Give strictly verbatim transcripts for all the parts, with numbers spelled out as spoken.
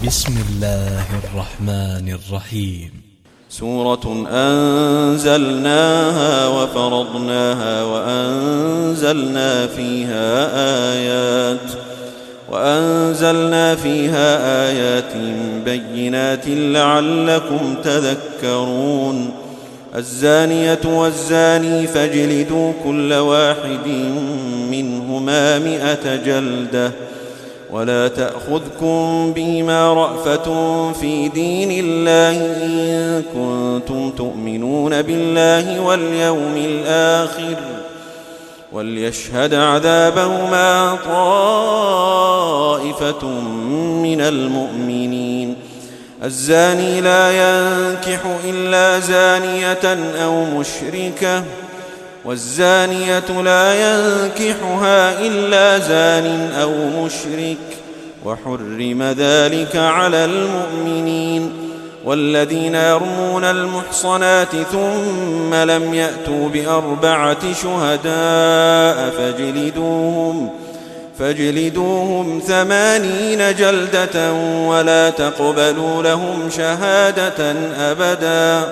بسم الله الرحمن الرحيم. سورة أنزلناها وفرضناها وأنزلنا فيها آيات وأنزلنا فيها آيات بينات لعلكم تذكرون. الزانية والزاني فاجلدوا كل واحد منهما مئة جلدة ولا تأخذكم بهما رأفة في دين الله إن كنتم تؤمنون بالله واليوم الآخر وليشهد عذابهما طائفة من المؤمنين. الزاني لا ينكح إلا زانية أو مشركة والزانية لا ينكحها إلا زان أو مشرك وحرم ذلك على المؤمنين. والذين يرمون المحصنات ثم لم يأتوا بأربعة شهداء فاجلدوهم فاجلدوهم ثمانين جلدة ولا تقبلوا لهم شهادة أبدا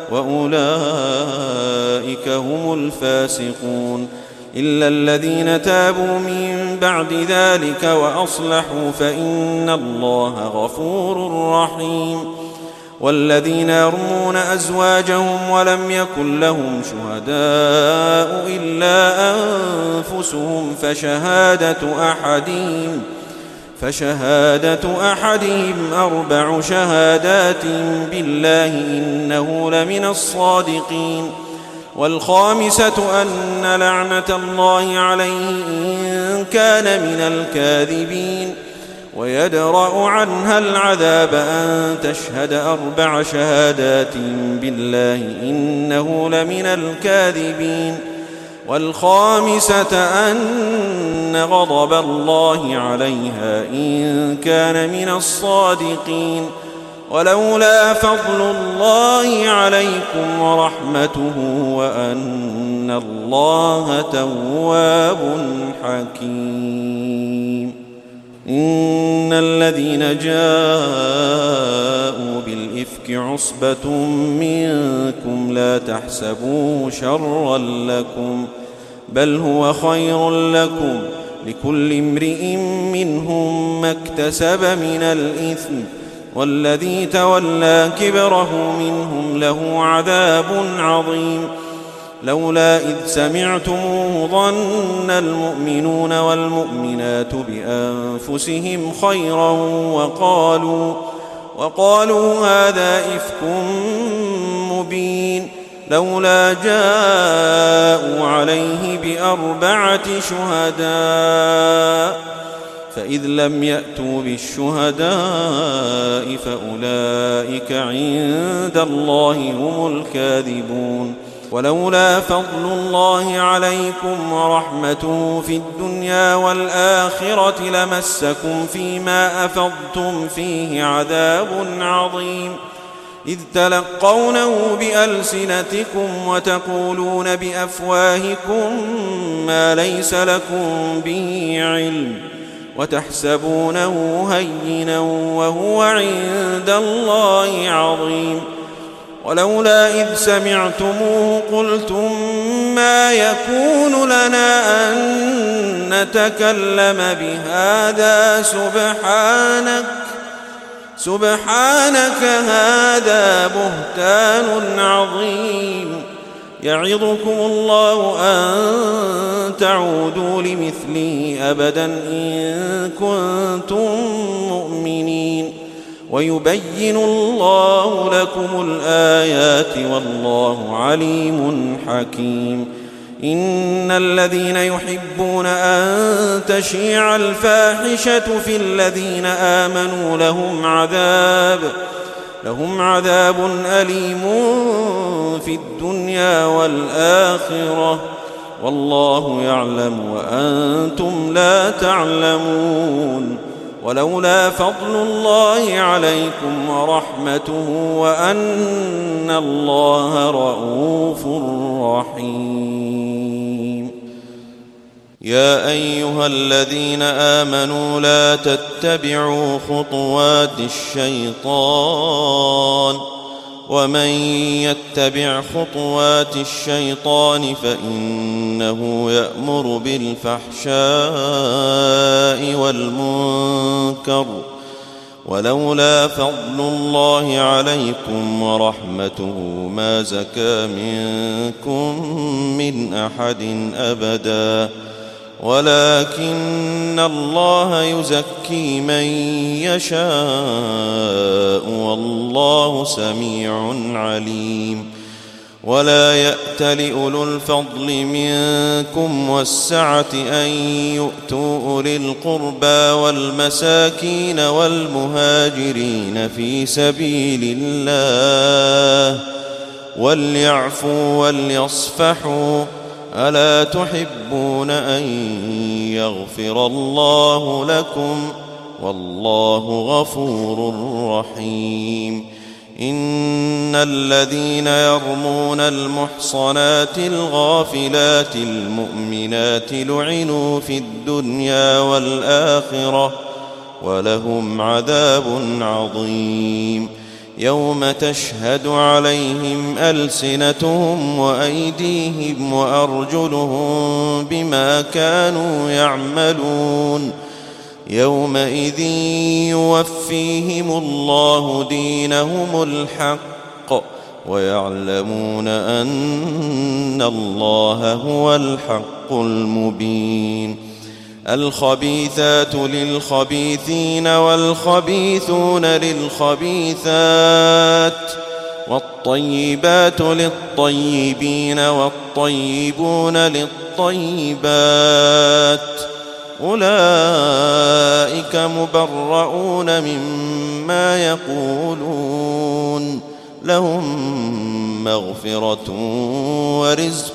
وأولئك هم الفاسقون. إلا الذين تابوا من بعد ذلك وأصلحوا فإن الله غفور رحيم. والذين يرمون أزواجهم ولم يكن لهم شهداء إلا أنفسهم فشهادة أحدهم فشهادة أحدهم أربع شهادات بالله إنه لمن الصادقين. والخامسة أن لعنة الله عليه إن كان من الكاذبين. ويدرأ عنها العذاب أن تشهد أربع شهادات بالله إنه لمن الكاذبين. والخامسة أن غضب الله عليها إن كان من الصادقين. ولولا فضل الله عليكم ورحمته وأن الله تواب حكيم. إن الذين جاءوا بالإفك عصبة منكم لا تحسبوه شرا لكم بل هو خير لكم لكل امرئ منهم ما اكتسب من الإثم والذي تولى كبره منهم له عذاب عظيم. لولا إذ سمعتموه ظن المؤمنون والمؤمنات بأنفسهم خيرا وقالوا, وقالوا هذا إفك مبين. لولا جاءوا عليه بأربعة شهداء فإذ لم يأتوا بالشهداء فأولئك عند الله هم الكاذبون. ولولا فضل الله عليكم ورحمته في الدنيا والآخرة لمسكم فيما أفضتم فيه عذاب عظيم. إذ تلقونه بألسنتكم وتقولون بأفواهكم ما ليس لكم به علم وتحسبونه هينا وهو عند الله عظيم. ولولا إذ سمعتموه قلتم ما يكون لنا أن نتكلم بهذا سبحانك سبحانك هذا بهتان عظيم. يعظكم الله أن تعودوا لمثله أبدا إن كنتم مؤمنين. ويبين الله لكم الآيات والله عليم حكيم. إن الذين يحبون أن تشيع الفاحشة في الذين آمنوا لهم عذاب لهم عذاب أليم في الدنيا والآخرة والله يعلم وأنتم لا تعلمون. ولولا فضل الله عليكم ورحمته وأن الله رؤوف رحيم. يا أيها الذين آمنوا لا تتبعوا خطوات الشيطان ومن يتبع خطوات الشيطان فإنه يأمر بالفحشاء والمنكر ولولا فضل الله عليكم ورحمته ما زكى منكم من أحد أبدا ولكن الله يزكي من يشاء والله سميع عليم ولا يأت لأولو الفضل منكم والسعة أن يؤتوا أولي القربى والمساكين والمهاجرين في سبيل الله وليعفوا وليصفحوا ألا تحبون أن يغفر الله لكم والله غفور رحيم إن الذين يرمون المحصنات الغافلات المؤمنات لعنوا في الدنيا والآخرة ولهم عذاب عظيم يوم تشهد عليهم ألسنتهم وأيديهم وأرجلهم بما كانوا يعملون يومئذ يوفيهم الله دينهم الحق ويعلمون أن الله هو الحق المبين الخبيثات للخبيثين والخبيثون للخبيثات والطيبات للطيبين والطيبون للطيبات أولئك مبرؤون مما يقولون لهم مغفرة ورزق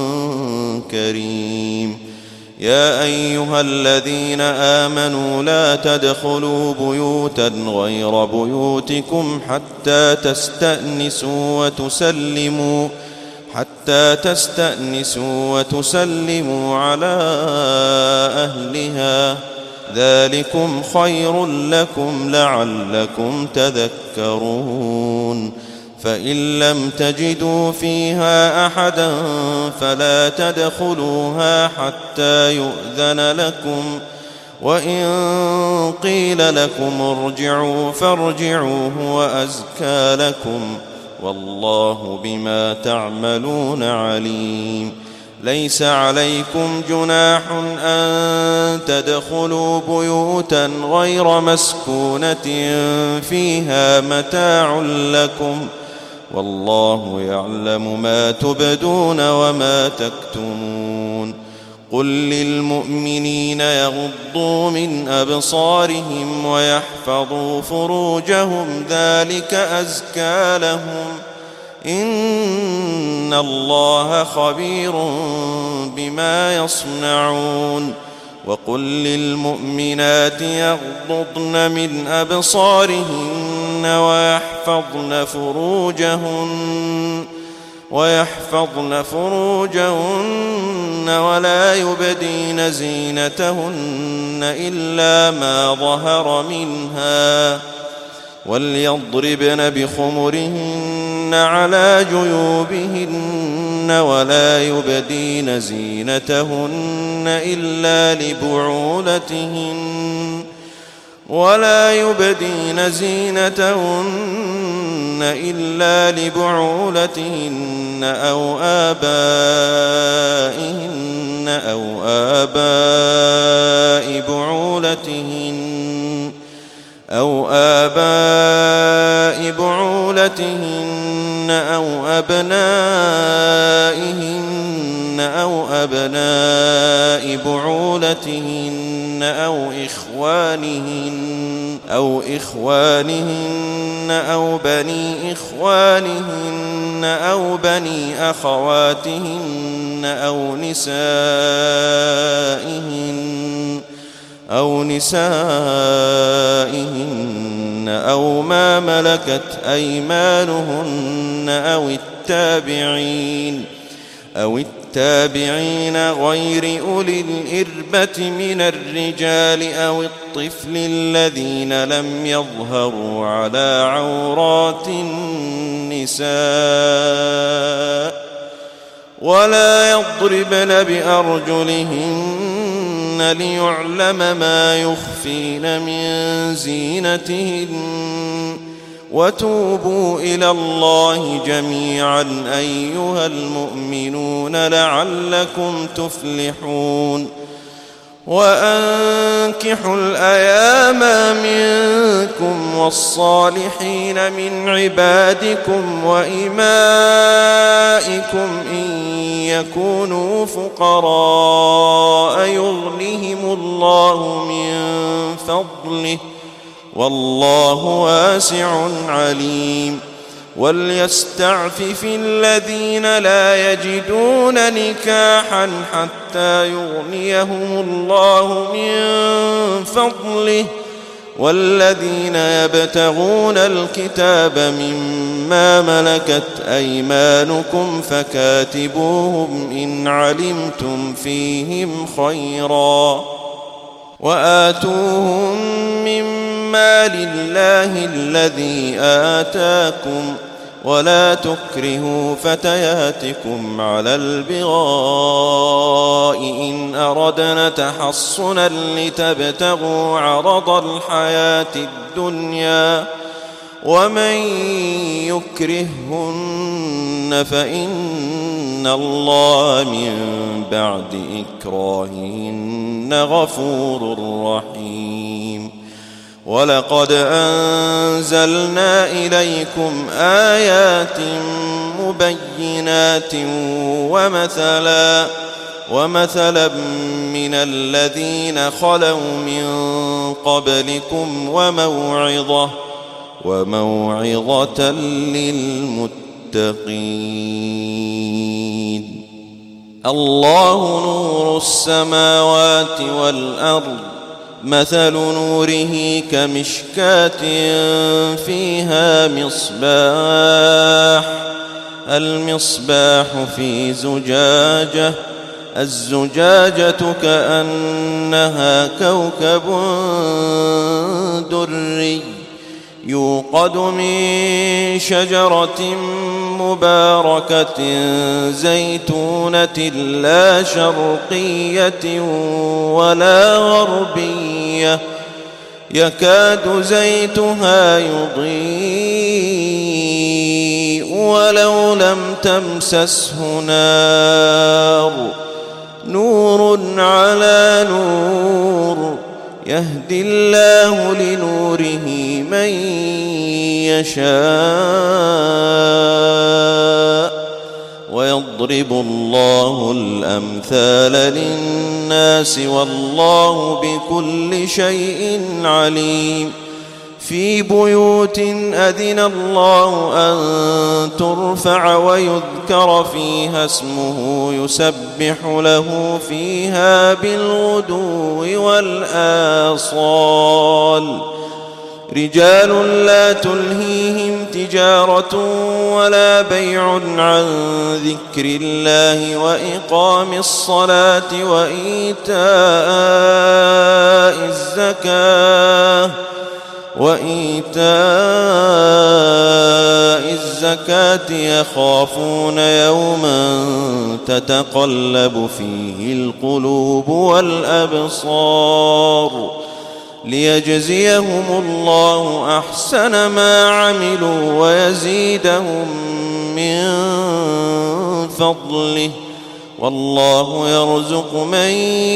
كريم يا أيها الذين آمنوا لا تدخلوا بيوتا غير بيوتكم حتى تستأنسوا وتسلموا حتى تستأنسوا وتسلموا على أهلها ذلكم خير لكم لعلكم تذكرون فإن لم تجدوا فيها أحدا فلا تدخلوها حتى يؤذن لكم وإن قيل لكم ارجعوا فارجعوا هو أزكى لكم والله بما تعملون عليم ليس عليكم جناح أن تدخلوا بيوتا غير مسكونة فيها متاع لكم والله يعلم ما تبدون وما تكتمون قل للمؤمنين يغضوا من أبصارهم ويحفظوا فروجهم ذلك أزكى لهم إن الله خبير بما يصنعون وقل للمؤمنات يغضضن من أبصارهن ويحفظن فروجهن ويحفظن فروجهن ولا يبدين زينتهن إلا ما ظهر منها وليضربن بخمرهن على جيوبهن ولا يبدين زينتهن إلا لبعولتهن ولا يبدين زينتهن إلا لبعولتهن أو آبائهن أو آباء بعولتهن أو آباء بعولتهن أو أبنائهن أو أبناء بعولتهن أو إخوانهن أو إخوانهن أو بني إخوانهن أو بني أخواتهن أو نسائهن أو نسائهن أو ما ملكت أيمانهن أو التابعين أو التابعين والتابعين غير أولي الإربة من الرجال أو الطفل الذين لم يظهروا على عورات النساء ولا يضربن بأرجلهن ليعلم ما يخفين من زينتهن وتوبوا إلى الله جميعا أيها المؤمنون لعلكم تفلحون وأنكحوا الأيام منكم والصالحين من عبادكم وإمائكم إن يكونوا فقراء يغنهم الله من فضله والله واسع عليم وليستعفف الذين لا يجدون نكاحا حتى يغنيهم الله من فضله والذين يبتغون الكتاب مما ملكت أيمانكم فكاتبوهم إن علمتم فيهم خيرا وآتوهم مما لله الذي آتاكم ولا تكرهوا فتياتكم على البغاء إن أردنا تحصنا لتبتغوا عرض الحياة الدنيا ومن يكرههن فإن الله من بعد إكراههن غفور رحيم ولقد أنزلنا إليكم آيات مبينات ومثلا ومثلا من الذين خلوا من قبلكم وموعظة وموعظة للمتقين الله نور السماوات والأرض مثل نوره كمشكاة فيها مصباح المصباح في زجاجة الزجاجة كأنها كوكب دري يوقد من شجرة مباركة زيتونة لا شرقية ولا غربية يكاد زيتها يضيء ولو لم تمسسه نار نور على نور يهدي الله لنوره من يشاء ويضرب الله الأمثال للناس والله بكل شيء عليم في بيوت أذن الله أن ترفع ويذكر فيها اسمه يسبح له فيها بالغدو والآصال رجال لا تلهيهم تجارة ولا بيع عن ذكر الله وإقام الصلاة وإيتاء الزكاة وإيتاء الزكاة يخافون يوما تتقلب فيه القلوب والأبصار ليجزيهم الله أحسن ما عملوا ويزيدهم من فضله والله يرزق من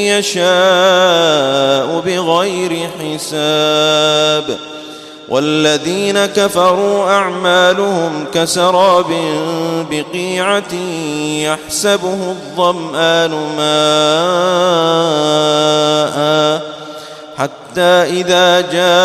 يشاء بغير حساب والذين كفروا أعمالهم كسراب بقيعة يحسبه الظمآن ماء حتى إذا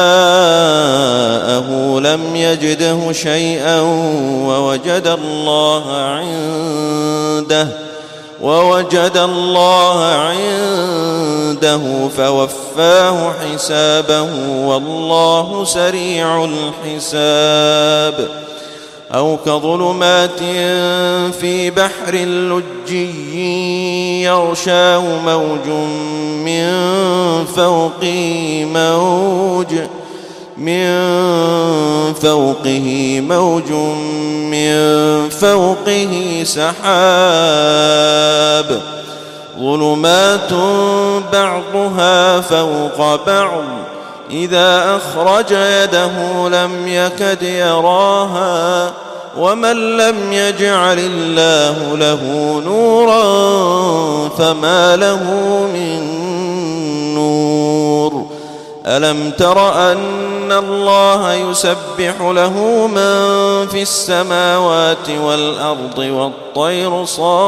جاءه لم يجده شيئا ووجد الله عنده ووجد الله عنده فوفاه حسابه والله سريع الحساب أو كظلمات في بحر لجي يغشاه موج من فوقه موج من فوقه موج من فوقه سحاب ظلمات بعضها فوق بعض إذا أخرج يده لم يكد يراها ومن لم يجعل الله له نورا فما له من نور ألم تر أن الله يسبح له من في السماوات والأرض والطير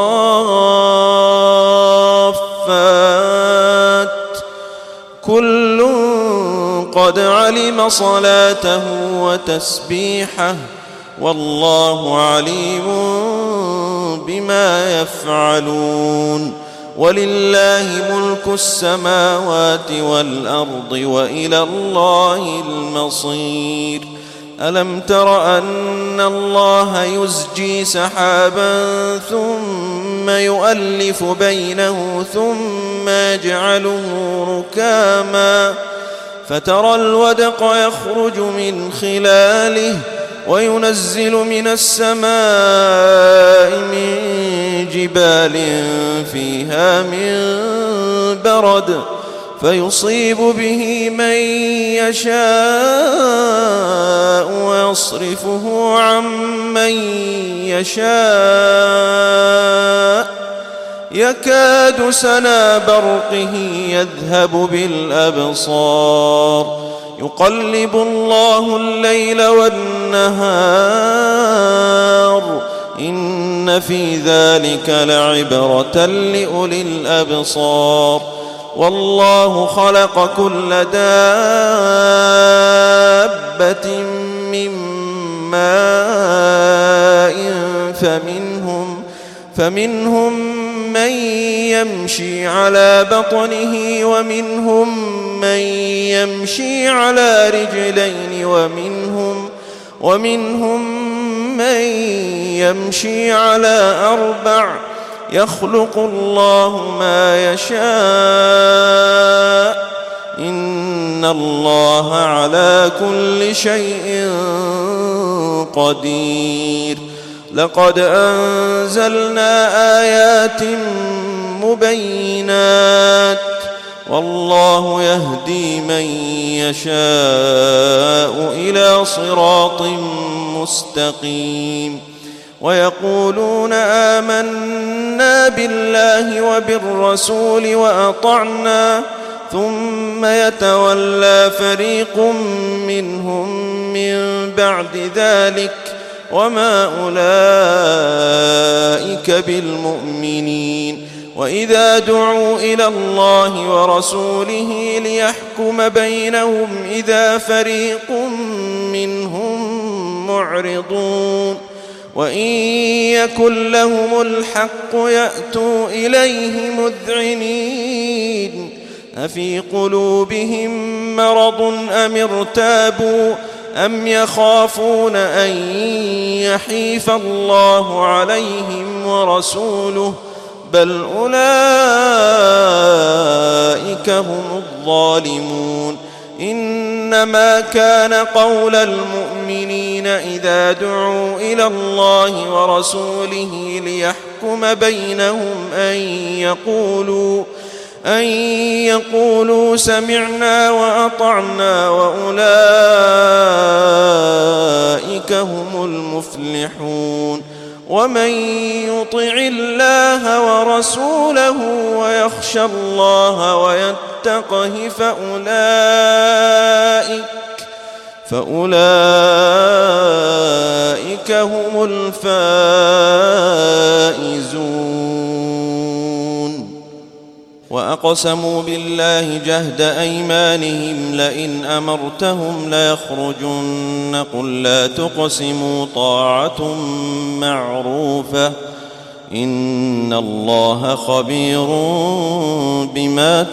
صافات كل قد علم صلاته وتسبيحه والله عليم بما يفعلون ولله ملك السماوات والأرض وإلى الله المصير ألم تر أن الله يزجي سحابا ثم يؤلف بينه ثم يجعله ركاما فترى الودق يخرج من خلاله وينزل من السماء من جبال فيها من برد فيصيب به من يشاء ويصرفه عن من يشاء يكاد سنا برقه يذهب بالأبصار يقلب الله الليل والنهار إن في ذلك لعبرة لأولي الأبصار والله خلق كل دابة من ماء فمنهم فمنهم من يمشي على بطنه ومنهم من يمشي على رجلين ومنهم ومنهم من يمشي على أربع يخلق الله ما يشاء إن الله على كل شيء قدير لقد أنزلنا آيات مبينات والله يهدي من يشاء إلى صراط مستقيم ويقولون آمنا بالله وبالرسول وأطعنا ثم يتولى فريق منهم من بعد ذلك وما أولئك بالمؤمنين وإذا دعوا إلى الله ورسوله ليحكم بينهم إذا فريق منهم معرضون وإن يكن لهم الحق يأتوا إليه مذعنين أفي قلوبهم مرض أم ارتابوا أم يخافون أن يحيف الله عليهم ورسوله بل أولئك هم الظالمون إنما كان قول المؤمنين إذا دعوا إلى الله ورسوله ليحكم بينهم أن يقولوا أن يقولوا سمعنا وأطعنا وأولئك هم المفلحون ومن يطع الله ورسوله ويخشى الله ويتقه فأولئك فأولئك هم الفائزون وأقسموا بالله جهد أيمانهم لئن أمرتهم ليخرجن قل لا تقسموا طاعة معروفة إن الله خبير بما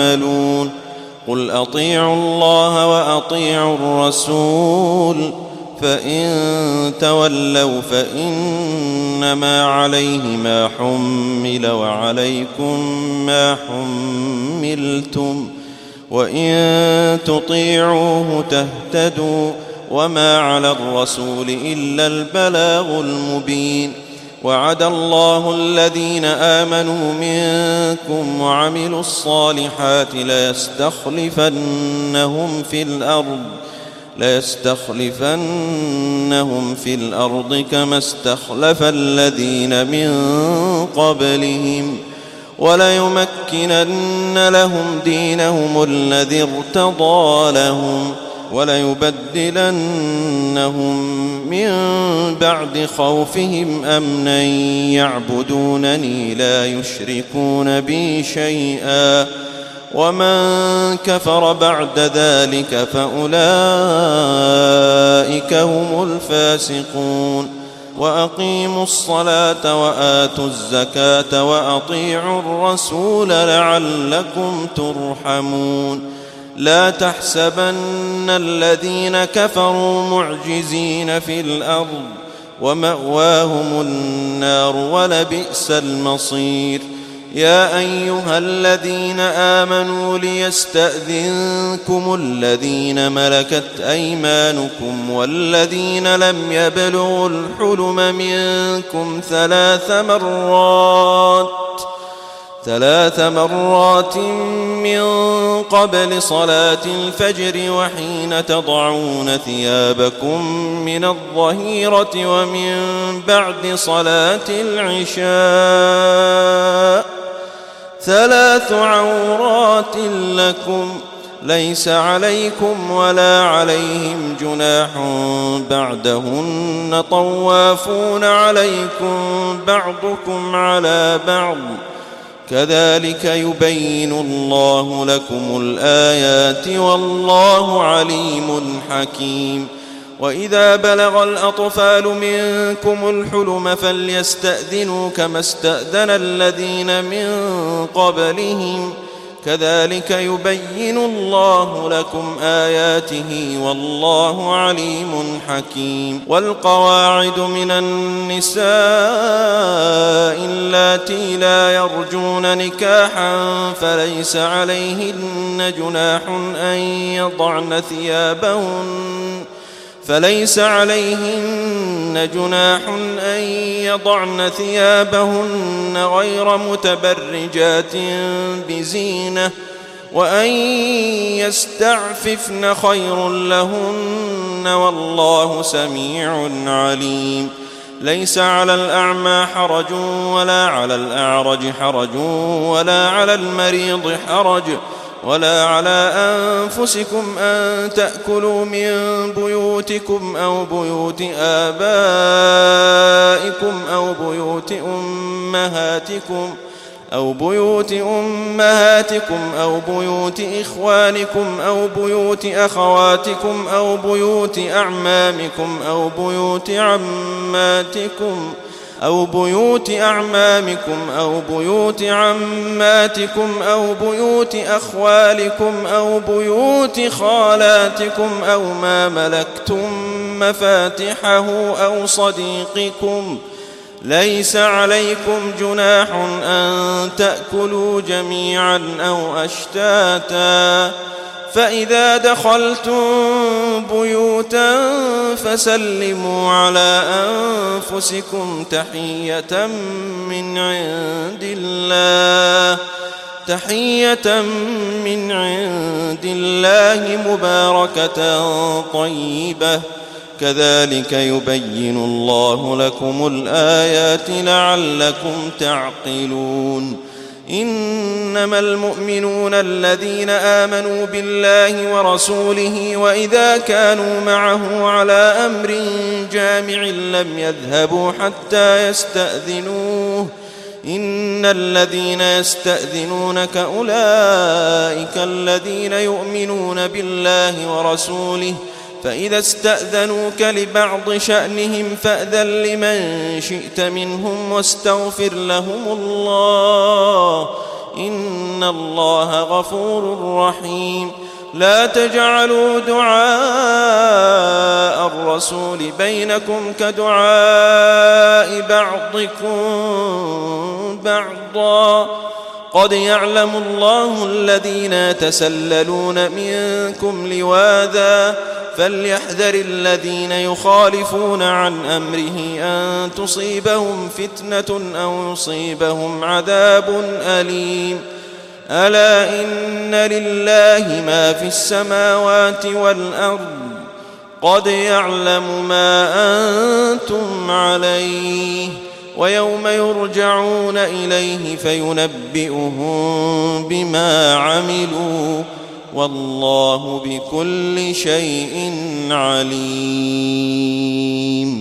تعملون قل أطيعوا الله وأطيعوا الرسول فإن تولوا فإنما عليه ما حمل وعليكم ما حملتم وإن تطيعوه تهتدوا وما على الرسول إلا البلاغ المبين. وعد الله الذين آمنوا منكم وعملوا الصالحات ليستخلفنهم في الأرض ليستخلفنهم في الأرض كما استخلف الذين من قبلهم وليمكنن لهم دينهم الذي ارتضى لهم وليبدلنهم من بعد خوفهم أمنا يعبدونني لا يشركون بي شيئا ومن كفر بعد ذلك فأولئك هم الفاسقون. وأقيموا الصلاة وآتوا الزكاة وأطيعوا الرسول لعلكم ترحمون. لا تحسبن الذين كفروا معجزين في الأرض ومأواهم النار ولبئس المصير. يا أيها الذين آمنوا ليستأذنكم الذين ملكت أيمانكم والذين لم يبلغوا الحلم منكم ثلاث مرات ثلاث مرات من قبل صلاة الفجر وحين تضعون ثيابكم من الظهيرة ومن بعد صلاة العشاء ثلاث عورات لكم ليس عليكم ولا عليهم جناح بعدهن طوافون عليكم بعضكم على بعض كذلك يبين الله لكم الآيات والله عليم حكيم. وإذا بلغ الأطفال منكم الحلم فليستأذنوا كما استأذن الذين من قبلهم كذلك يبين الله لكم آياته والله عليم حكيم. والقواعد من النساء اللاتي لا يرجون نكاحا فليس عليهن جناح أن يضعن ثيابهن فليس عليهن جناح أن يضعن ثيابهن غير متبرجات بزينة وأن يستعففن خير لهن والله سميع عليم. ليس على الأعمى حرج ولا على الأعرج حرج ولا على المريض حرج ولا على أنفسكم أن تأكلوا من بيوتكم أو بيوت آبائكم أو بيوت أمهاتكم أو بيوت أمهاتكم أو بيوت إخوانكم أو بيوت أخواتكم أو بيوت أعمامكم أو بيوت عماتكم أو بيوت أعمامكم أو بيوت عماتكم أو بيوت أخوالكم أو بيوت خالاتكم أو ما ملكتم مفاتحه أو صديقكم ليس عليكم جناح أن تأكلوا جميعا أو أشتاتا فإذا دخلتم بيوتا فسلموا على أنفسكم تحية من عند الله تحية من عند الله مباركة طيبة كذلك يبين الله لكم الآيات لعلكم تعقلون. إنما المؤمنون الذين آمنوا بالله ورسوله وإذا كانوا معه على أمر جامع لم يذهبوا حتى يستأذنوه إن الذين يستأذنونك أولئك الذين يؤمنون بالله ورسوله فإذا استأذنوك لبعض شأنهم فأذن لمن شئت منهم واستغفر لهم الله إن الله غفور رحيم. لا تجعلوا دعاء الرسول بينكم كدعاء بعضكم بعضا قد يعلم الله الذين يتسللون منكم لواذا فليحذر الذين يخالفون عن أمره أن تصيبهم فتنة أو يصيبهم عذاب أليم ألا إن لله ما في السماوات والأرض قد يعلم ما أنتم عليه ويوم يرجعون إليه فينبئهم بما عملوا والله بكل شيء عليم.